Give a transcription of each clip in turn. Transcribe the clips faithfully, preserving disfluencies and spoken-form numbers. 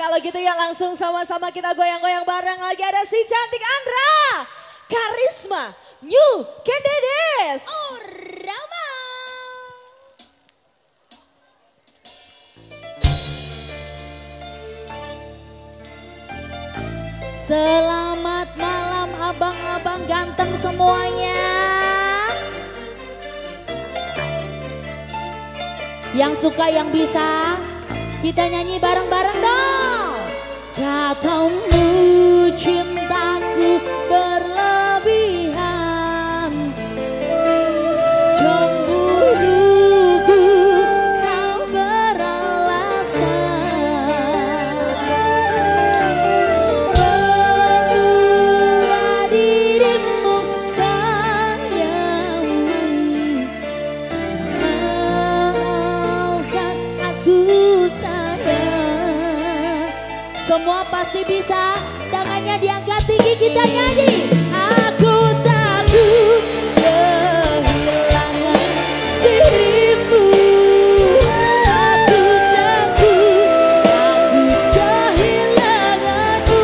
Kalau gitu ya langsung sama-sama kita goyang-goyang bareng. Lagi ada si cantik Andra, Karisma, New Kendedes. Oh, Rama. Selamat malam abang-abang ganteng semuanya. Yang suka yang bisa, kita nyanyi bareng-bareng dong. Katamu cintaku berlebihan, cemburuku kau beralasan. Mengira dirimu kayang, maafkan aku sayang. Semua pasti bisa, tangannya diangkat tinggi kita nyanyi. Aku takut kehilangan dirimu. Aku takut, aku kehilanganmu.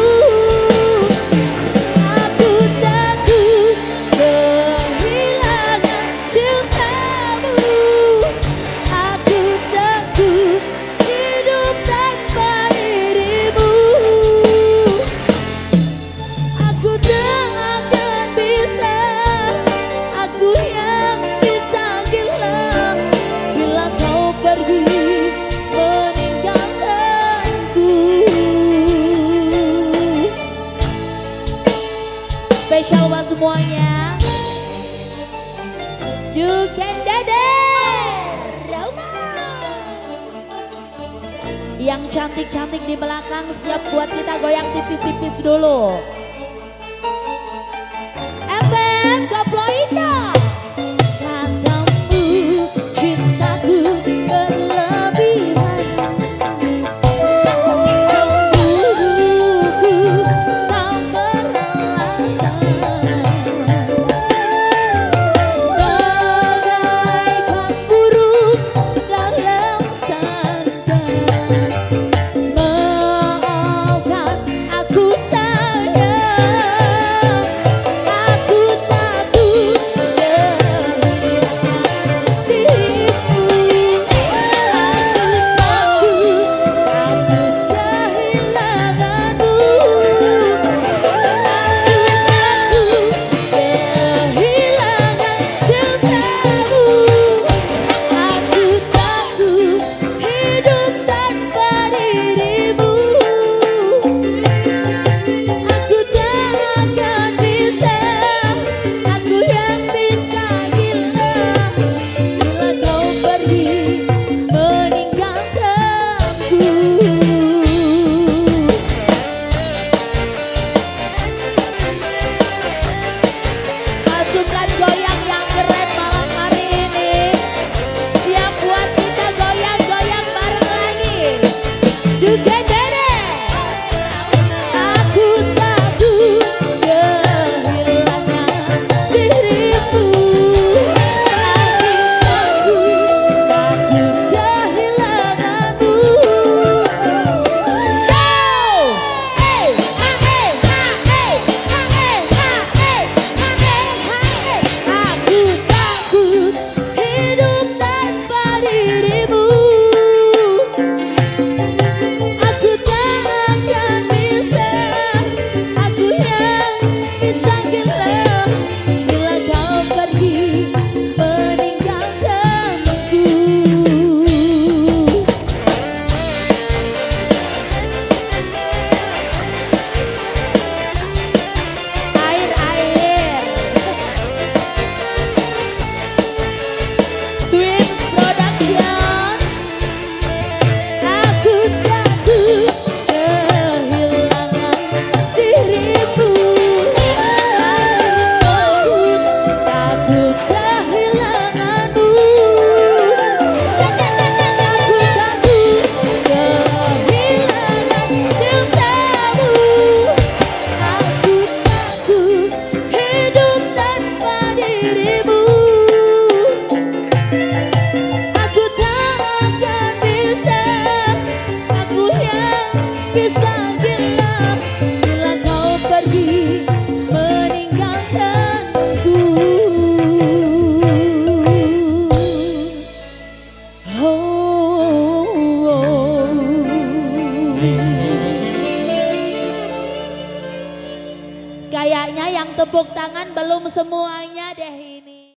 Aku takut kehilangan cintamu. Aku takut hidup tanpa dirimu. Aku tak akan bisa, aku yang bisa gila bila kau pergi meninggalkanku. Spesial buat semuanya. You can dance. Yang cantik-cantik di belakang siap buat kita goyang tipis-tipis dulu. F M koploin dong. Katamu cintaku berlebihan, cemburuku kau beralasan. Bagaikan burung dalam sangkar, maafkan aku sayang. Aku takut bisa gelap bila kau pergi meninggalkanku. Oh, oh. Kayaknya yang tepuk tangan belum semuanya deh ini.